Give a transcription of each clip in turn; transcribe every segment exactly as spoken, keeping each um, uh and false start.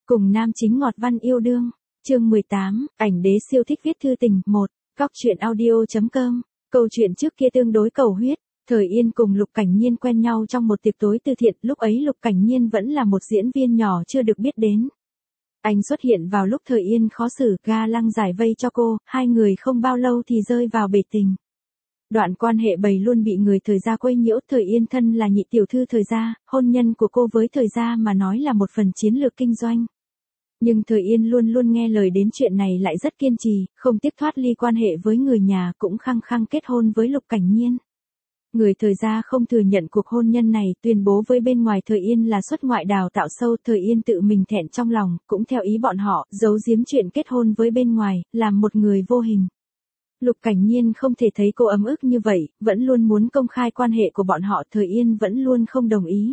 Cùng nam chính ngọt văn yêu đương. Chương mười tám, ảnh đế siêu thích viết thư tình. một. Góc truyện audio chấm com. Câu chuyện trước kia tương đối cầu huyết. Thời Yên cùng Lục Cảnh Nhiên quen nhau trong một tiệc tối từ thiện, lúc ấy Lục Cảnh Nhiên vẫn là một diễn viên nhỏ chưa được biết đến. Anh xuất hiện vào lúc Thời Yên khó xử, ga lăng giải vây cho cô, hai người không bao lâu thì rơi vào bể tình. Đoạn quan hệ bầy luôn bị người Thời gia quấy nhiễu. Thời Yên thân là nhị tiểu thư Thời gia, hôn nhân của cô với Thời gia mà nói là một phần chiến lược kinh doanh. Nhưng Thời Yên luôn luôn nghe lời đến chuyện này lại rất kiên trì, không tiếc thoát ly quan hệ với người nhà, cũng khăng khăng kết hôn với Lục Cảnh Nhiên. Người Thời gia không thừa nhận cuộc hôn nhân này, tuyên bố với bên ngoài Thời Yên là xuất ngoại đào tạo sâu. Thời Yên tự mình thẹn trong lòng, cũng theo ý bọn họ, giấu giếm chuyện kết hôn với bên ngoài, làm một người vô hình. Lục Cảnh Nhiên không thể thấy cô ấm ức như vậy, vẫn luôn muốn công khai quan hệ của bọn họ. Thời Yên vẫn luôn không đồng ý.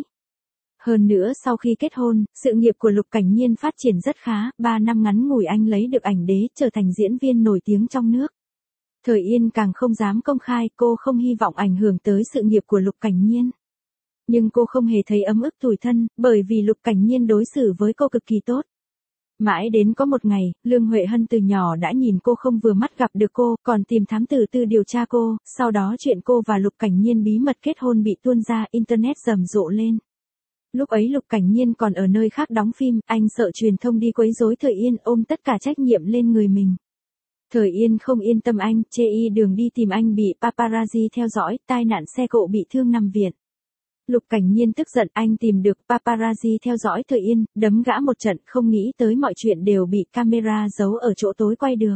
Hơn nữa sau khi kết hôn, sự nghiệp của Lục Cảnh Nhiên phát triển rất khá, ba năm ngắn ngủi anh lấy được ảnh đế, trở thành diễn viên nổi tiếng trong nước. Thời Yên càng không dám công khai, cô không hy vọng ảnh hưởng tới sự nghiệp của Lục Cảnh Nhiên. Nhưng cô không hề thấy ấm ức tủi thân, bởi vì Lục Cảnh Nhiên đối xử với cô cực kỳ tốt. Mãi đến có một ngày, Lương Huệ Hân từ nhỏ đã nhìn cô không vừa mắt gặp được cô, còn tìm thám tử tư điều tra cô, sau đó chuyện cô và Lục Cảnh Nhiên bí mật kết hôn bị tuôn ra, internet rầm rộ lên. Lúc ấy Lục Cảnh Nhiên còn ở nơi khác đóng phim, anh sợ truyền thông đi quấy rối Thời Yên, ôm tất cả trách nhiệm lên người mình. Thời Yên không yên tâm anh, chê y đường đi tìm anh bị paparazzi theo dõi, tai nạn xe cộ bị thương nằm viện. Lục Cảnh Nhiên tức giận, anh tìm được paparazzi theo dõi Thời Yên, đấm gã một trận, không nghĩ tới mọi chuyện đều bị camera giấu ở chỗ tối quay được.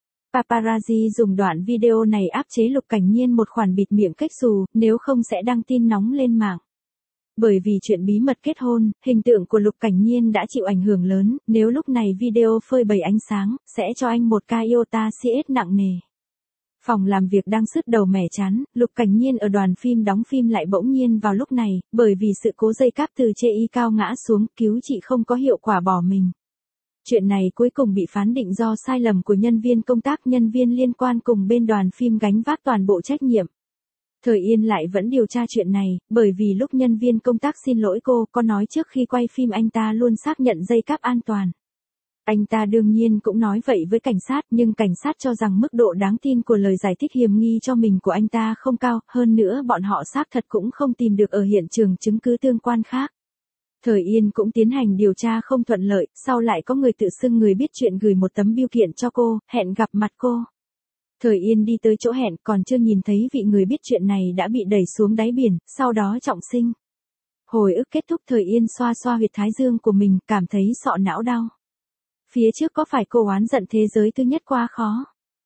Paparazzi dùng đoạn video này áp chế Lục Cảnh Nhiên một khoản bịt miệng cách xù, nếu không sẽ đăng tin nóng lên mạng. Bởi vì chuyện bí mật kết hôn, hình tượng của Lục Cảnh Nhiên đã chịu ảnh hưởng lớn, nếu lúc này video phơi bày ánh sáng, sẽ cho anh một ca iota xê ét nặng nề. Phòng làm việc đang sứt đầu mẻ chán, Lục Cảnh Nhiên ở đoàn phim đóng phim lại bỗng nhiên vào lúc này, bởi vì sự cố dây cáp từ chê y cao ngã xuống, cứu chị không có hiệu quả bỏ mình. Chuyện này cuối cùng bị phán định do sai lầm của nhân viên công tác, nhân viên liên quan cùng bên đoàn phim gánh vác toàn bộ trách nhiệm. Thời Yên lại vẫn điều tra chuyện này, bởi vì lúc nhân viên công tác xin lỗi cô, có nói trước khi quay phim anh ta luôn xác nhận dây cáp an toàn. Anh ta đương nhiên cũng nói vậy với cảnh sát, nhưng cảnh sát cho rằng mức độ đáng tin của lời giải thích hiềm nghi cho mình của anh ta không cao, hơn nữa bọn họ xác thật cũng không tìm được ở hiện trường chứng cứ tương quan khác. Thời Yên cũng tiến hành điều tra không thuận lợi, sau lại có người tự xưng người biết chuyện gửi một tấm bưu kiện cho cô, hẹn gặp mặt cô. Thời Yên đi tới chỗ hẹn, còn chưa nhìn thấy vị người biết chuyện này đã bị đẩy xuống đáy biển, sau đó trọng sinh. Hồi ức kết thúc, Thời Yên xoa xoa huyệt thái dương của mình, cảm thấy sọ não đau. Phía trước có phải cô oán giận thế giới thứ nhất quá khó?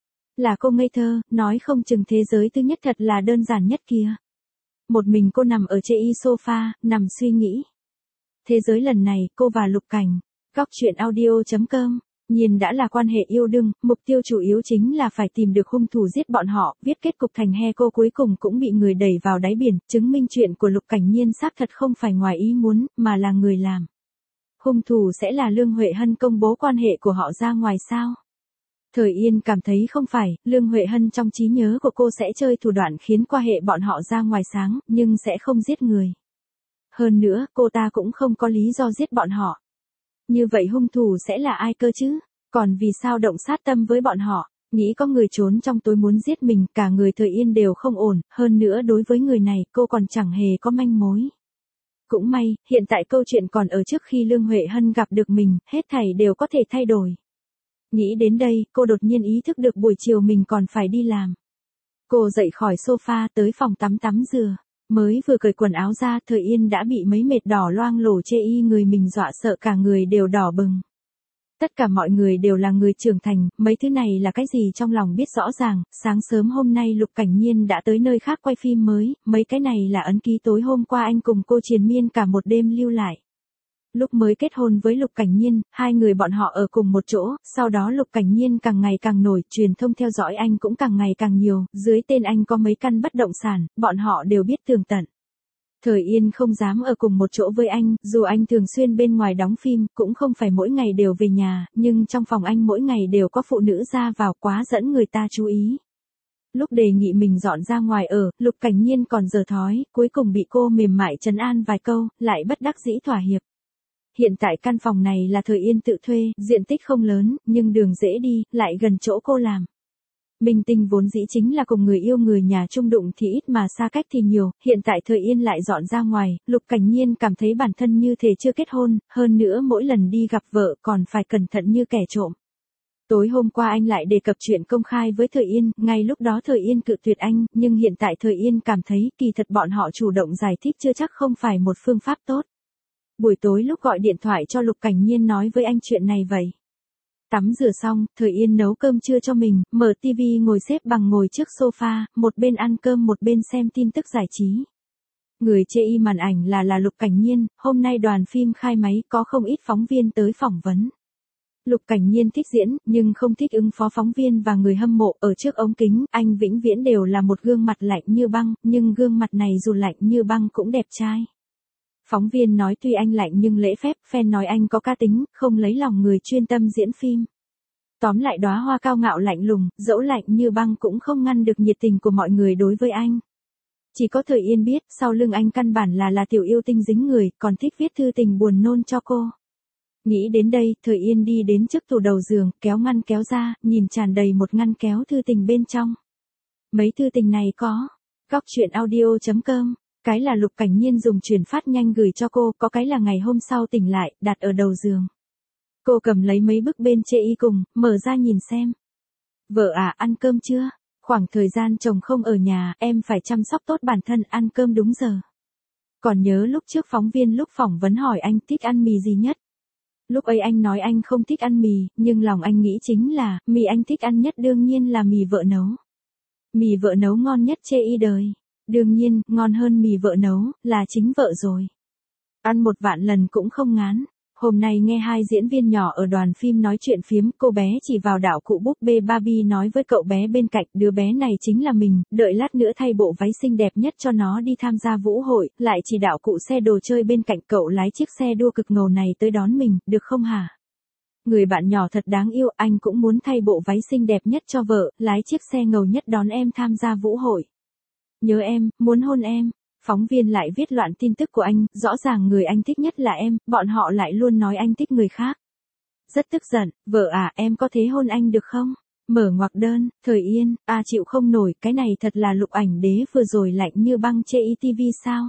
Là cô ngây thơ, nói không chừng thế giới thứ nhất thật là đơn giản nhất kia. Một mình cô nằm ở chê y sofa, nằm suy nghĩ. Thế giới lần này, cô và Lục Cảnh. Góc truyện audio chấm com. Nhiên đã là quan hệ yêu đương, mục tiêu chủ yếu chính là phải tìm được hung thủ giết bọn họ, viết kết cục thành he cô cuối cùng cũng bị người đẩy vào đáy biển, chứng minh chuyện của Lục Cảnh Nhiên xác thật không phải ngoài ý muốn, mà là người làm. Hung thủ sẽ là Lương Huệ Hân công bố quan hệ của họ ra ngoài sao? Thời Yên cảm thấy không phải, Lương Huệ Hân trong trí nhớ của cô sẽ chơi thủ đoạn khiến quan hệ bọn họ ra ngoài sáng, nhưng sẽ không giết người. Hơn nữa, cô ta cũng không có lý do giết bọn họ. Như vậy hung thủ sẽ là ai cơ chứ? Còn vì sao động sát tâm với bọn họ? Nghĩ có người trốn trong tối muốn giết mình, cả người Thời Yên đều không ổn, hơn nữa đối với người này cô còn chẳng hề có manh mối. Cũng may, hiện tại câu chuyện còn ở trước khi Lương Huệ Hân gặp được mình, hết thảy đều có thể thay đổi. Nghĩ đến đây, cô đột nhiên ý thức được buổi chiều mình còn phải đi làm. Cô dậy khỏi sofa tới phòng tắm tắm rửa. Mới vừa cởi quần áo ra, Thời Yên đã bị mấy mệt đỏ loang lổ chê y người mình dọa sợ cả người đều đỏ bừng. Tất cả mọi người đều là người trưởng thành, mấy thứ này là cái gì trong lòng biết rõ ràng. Sáng sớm hôm nay Lục Cảnh Nhiên đã tới nơi khác quay phim mới, mấy cái này là ấn ký tối hôm qua anh cùng cô triền miên cả một đêm lưu lại. Lúc mới kết hôn với Lục Cảnh Nhiên, hai người bọn họ ở cùng một chỗ, sau đó Lục Cảnh Nhiên càng ngày càng nổi, truyền thông theo dõi anh cũng càng ngày càng nhiều, dưới tên anh có mấy căn bất động sản, bọn họ đều biết tường tận. Thời Yên không dám ở cùng một chỗ với anh, dù anh thường xuyên bên ngoài đóng phim, cũng không phải mỗi ngày đều về nhà, nhưng trong phòng anh mỗi ngày đều có phụ nữ ra vào, quá dẫn người ta chú ý. Lúc đề nghị mình dọn ra ngoài ở, Lục Cảnh Nhiên còn giở thói, cuối cùng bị cô mềm mại trấn an vài câu, lại bất đắc dĩ thỏa hiệp. hiện tại căn phòng này là Thời Yên tự thuê, diện tích không lớn, nhưng đường dễ đi, lại gần chỗ cô làm. Minh Tinh vốn dĩ chính là cùng người yêu người nhà chung đụng thì ít mà xa cách thì nhiều, hiện tại Thời Yên lại dọn ra ngoài, Lục Cảnh Nhiên cảm thấy bản thân như thể chưa kết hôn, hơn nữa mỗi lần đi gặp vợ còn phải cẩn thận như kẻ trộm. Tối hôm qua anh lại đề cập chuyện công khai với Thời Yên, ngay lúc đó Thời Yên cự tuyệt anh, nhưng hiện tại Thời Yên cảm thấy kỳ thật bọn họ chủ động giải thích chưa chắc không phải một phương pháp tốt. Buổi tối lúc gọi điện thoại cho Lục Cảnh Nhiên nói với anh chuyện này vậy. Tắm rửa xong, Thời Yên nấu cơm trưa cho mình, mở tivi ngồi xếp bằng ngồi trước sofa, một bên ăn cơm một bên xem tin tức giải trí. Người chê y màn ảnh là là Lục Cảnh Nhiên, hôm nay đoàn phim khai máy có không ít phóng viên tới phỏng vấn. Lục Cảnh Nhiên thích diễn, nhưng không thích ứng phó phóng viên và người hâm mộ, ở trước ống kính, anh vĩnh viễn đều là một gương mặt lạnh như băng, nhưng gương mặt này dù lạnh như băng cũng đẹp trai. Phóng viên nói tuy anh lạnh nhưng lễ phép, fan nói anh có cá tính, không lấy lòng người chuyên tâm diễn phim. Tóm lại đóa hoa cao ngạo lạnh lùng, dẫu lạnh như băng cũng không ngăn được nhiệt tình của mọi người đối với anh. Chỉ có Thời Yên biết, sau lưng anh căn bản là là tiểu yêu tinh dính người, còn thích viết thư tình buồn nôn cho cô. Nghĩ đến đây, Thời Yên đi đến trước tủ đầu giường, kéo ngăn kéo ra, nhìn tràn đầy một ngăn kéo thư tình bên trong. Mấy thư tình này có, góc truyện audio chấm com, cái là Lục Cảnh Nhiên dùng truyền phát nhanh gửi cho cô, có cái là ngày hôm sau tỉnh lại, đặt ở đầu giường. Cô cầm lấy mấy bức bên chê y cùng, mở ra nhìn xem. Vợ à, ăn cơm chưa? Khoảng thời gian chồng không ở nhà, em phải chăm sóc tốt bản thân, ăn cơm đúng giờ. Còn nhớ lúc trước phóng viên lúc phỏng vấn hỏi anh thích ăn mì gì nhất? Lúc ấy anh nói anh không thích ăn mì, nhưng lòng anh nghĩ chính là, mì anh thích ăn nhất đương nhiên là mì vợ nấu. Mì vợ nấu ngon nhất chê y đời. Đương nhiên, ngon hơn mì vợ nấu, là chính vợ rồi. Ăn một vạn lần cũng không ngán. Hôm nay nghe hai diễn viên nhỏ ở đoàn phim nói chuyện phiếm, cô bé chỉ vào đạo cụ búp bê Barbie nói với cậu bé bên cạnh, đứa bé này chính là mình, đợi lát nữa thay bộ váy xinh đẹp nhất cho nó đi tham gia vũ hội, lại chỉ đạo cụ xe đồ chơi bên cạnh cậu lái chiếc xe đua cực ngầu này tới đón mình, được không hả? Người bạn nhỏ thật đáng yêu, anh cũng muốn thay bộ váy xinh đẹp nhất cho vợ, lái chiếc xe ngầu nhất đón em tham gia vũ hội. Nhớ em, muốn hôn em. Phóng viên lại viết loạn tin tức của anh, rõ ràng người anh thích nhất là em, bọn họ lại luôn nói anh thích người khác. Rất tức giận, vợ à, em có thế hôn anh được không? Mở ngoặc đơn, Thời Yên, à chịu không nổi, cái này thật là Lục Ảnh Đế vừa rồi lạnh như băng chê y tivi sao?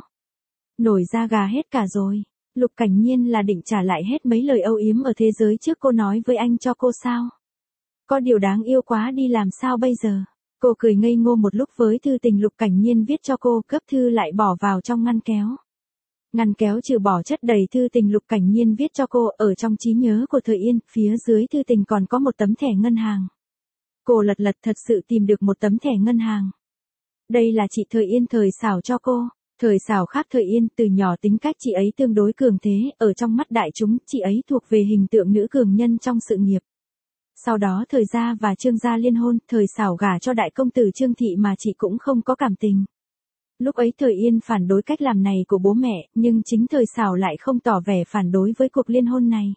Nổi da gà hết cả rồi. Lục Cảnh Nhiên là định trả lại hết mấy lời âu yếm ở thế giới trước cô nói với anh cho cô sao? Có điều đáng yêu quá đi làm sao bây giờ? Cô cười ngây ngô một lúc với thư tình Lục Cảnh Nhiên viết cho cô, cấp thư lại bỏ vào trong ngăn kéo. Ngăn kéo trừ bỏ chất đầy thư tình Lục Cảnh Nhiên viết cho cô, ở trong trí nhớ của Thời Yên, phía dưới thư tình còn có một tấm thẻ ngân hàng. Cô lật lật thật sự tìm được một tấm thẻ ngân hàng. Đây là chị Thời Yên thời xảo cho cô. Thời xảo khác Thời Yên, từ nhỏ tính cách chị ấy tương đối cường thế, ở trong mắt đại chúng, chị ấy thuộc về hình tượng nữ cường nhân trong sự nghiệp. Sau đó Thời gia và Trương gia liên hôn, Thời xảo gả cho đại công tử Trương thị mà chị cũng không có cảm tình. Lúc ấy Thời Yên phản đối cách làm này của bố mẹ, nhưng chính Thời xảo lại không tỏ vẻ phản đối với cuộc liên hôn này.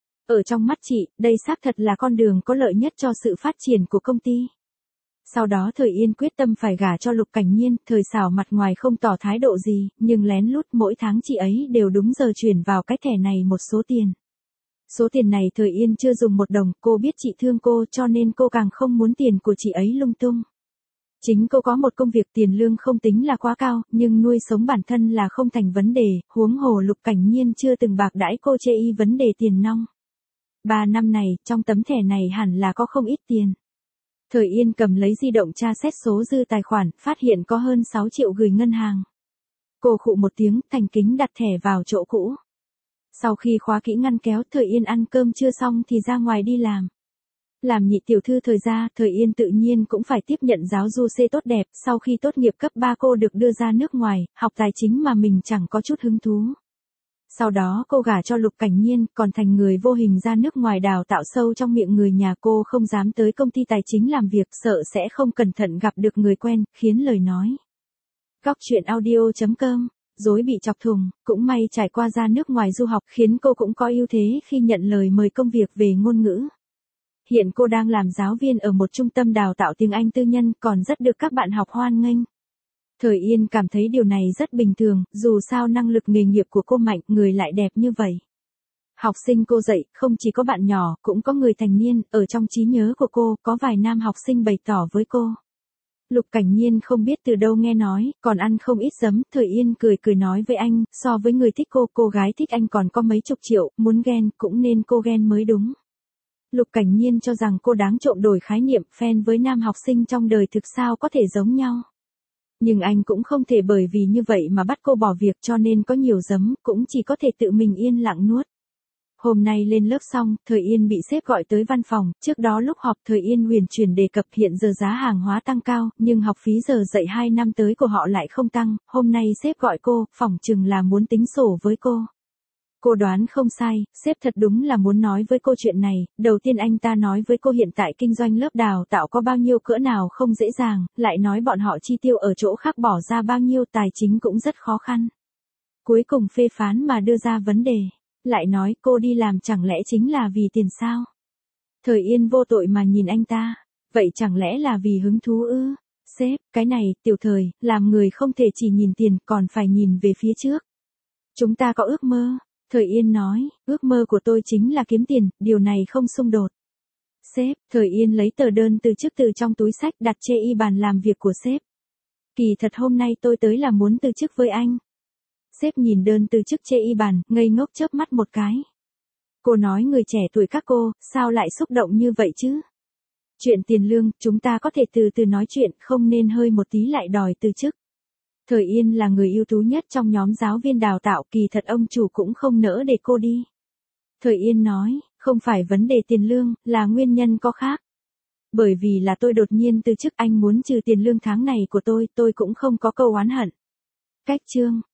Ở trong mắt chị, đây xác thật là con đường có lợi nhất cho sự phát triển của công ty. Sau đó Thời Yên quyết tâm phải gả cho Lục Cảnh Nhiên, Thời xảo mặt ngoài không tỏ thái độ gì, nhưng lén lút mỗi tháng chị ấy đều đúng giờ chuyển vào cái thẻ này một số tiền. Số tiền này Thời Yên chưa dùng một đồng, cô biết chị thương cô cho nên cô càng không muốn tiền của chị ấy lung tung. Chính cô có một công việc tiền lương không tính là quá cao, nhưng nuôi sống bản thân là không thành vấn đề, huống hồ Lục Cảnh Nhiên chưa từng bạc đãi cô chê y vấn đề tiền nong. Ba năm này, trong tấm thẻ này hẳn là có không ít tiền. Thời Yên cầm lấy di động tra xét số dư tài khoản, phát hiện có hơn sáu triệu gửi ngân hàng. Cô khụ một tiếng, thành kính đặt thẻ vào chỗ cũ. Sau khi khóa kỹ ngăn kéo, Thời Yên ăn cơm chưa xong thì ra ngoài đi làm. Làm nhị tiểu thư Thời gia, Thời Yên tự nhiên cũng phải tiếp nhận giáo du C tốt đẹp, sau khi tốt nghiệp cấp ba cô được đưa ra nước ngoài, học tài chính mà mình chẳng có chút hứng thú. Sau đó cô gả cho Lục Cảnh Nhiên, còn thành người vô hình ra nước ngoài đào tạo sâu trong miệng người nhà, cô không dám tới công ty tài chính làm việc, sợ sẽ không cẩn thận gặp được người quen, khiến lời nói. Góc truyện audio chấm com, dối bị chọc thùng, cũng may trải qua ra nước ngoài du học khiến cô cũng có ưu thế khi nhận lời mời công việc về ngôn ngữ. Hiện cô đang làm giáo viên ở một trung tâm đào tạo tiếng Anh tư nhân, còn rất được các bạn học hoan nghênh. Thời Yên cảm thấy điều này rất bình thường, dù sao năng lực nghề nghiệp của cô mạnh, người lại đẹp như vậy. Học sinh cô dạy, không chỉ có bạn nhỏ, cũng có người thành niên, ở trong trí nhớ của cô, có vài nam học sinh bày tỏ với cô. Lục Cảnh Nhiên không biết từ đâu nghe nói, còn ăn không ít giấm, Thời Yên cười cười nói với anh, so với người thích cô, cô gái thích anh còn có mấy chục triệu, muốn ghen, cũng nên cô ghen mới đúng. Lục Cảnh Nhiên cho rằng cô đáng trộm đổi khái niệm, fan với nam học sinh trong đời thực sao có thể giống nhau. Nhưng anh cũng không thể bởi vì như vậy mà bắt cô bỏ việc, cho nên có nhiều giấm, cũng chỉ có thể tự mình yên lặng nuốt. Hôm nay lên lớp xong, Thời Yên bị sếp gọi tới văn phòng, trước đó lúc họp Thời Yên huyền chuyển đề cập hiện giờ giá hàng hóa tăng cao, nhưng học phí giờ dạy hai năm tới của họ lại không tăng, hôm nay sếp gọi cô, phỏng chừng là muốn tính sổ với cô. Cô đoán không sai, sếp thật đúng là muốn nói với cô chuyện này, đầu tiên anh ta nói với cô hiện tại kinh doanh lớp đào tạo có bao nhiêu cỡ nào không dễ dàng, lại nói bọn họ chi tiêu ở chỗ khác bỏ ra bao nhiêu tài chính cũng rất khó khăn. Cuối cùng phê phán mà đưa ra vấn đề. Lại nói cô đi làm chẳng lẽ chính là vì tiền sao? Thời Yên vô tội mà nhìn anh ta. Vậy chẳng lẽ là vì hứng thú ư? Sếp, cái này, Tiểu Thời, làm người không thể chỉ nhìn tiền còn phải nhìn về phía trước. Chúng ta có ước mơ. Thời Yên nói, ước mơ của tôi chính là kiếm tiền, điều này không xung đột. Sếp, Thời Yên lấy tờ đơn từ chức từ trong túi sách đặt trên y bàn làm việc của sếp. Kỳ thật hôm nay tôi tới là muốn từ chức với anh. Sếp nhìn đơn từ chức trên y bàn, ngây ngốc chớp mắt một cái. Cô nói người trẻ tuổi các cô, sao lại xúc động như vậy chứ? Chuyện tiền lương, chúng ta có thể từ từ nói chuyện, không nên hơi một tí lại đòi từ chức. Thời Yên là người ưu tú nhất trong nhóm giáo viên đào tạo, kỳ thật ông chủ cũng không nỡ để cô đi. Thời Yên nói, không phải vấn đề tiền lương, là nguyên nhân có khác. Bởi vì là tôi đột nhiên từ chức, anh muốn trừ tiền lương tháng này của tôi, tôi cũng không có câu oán hận. Cách chương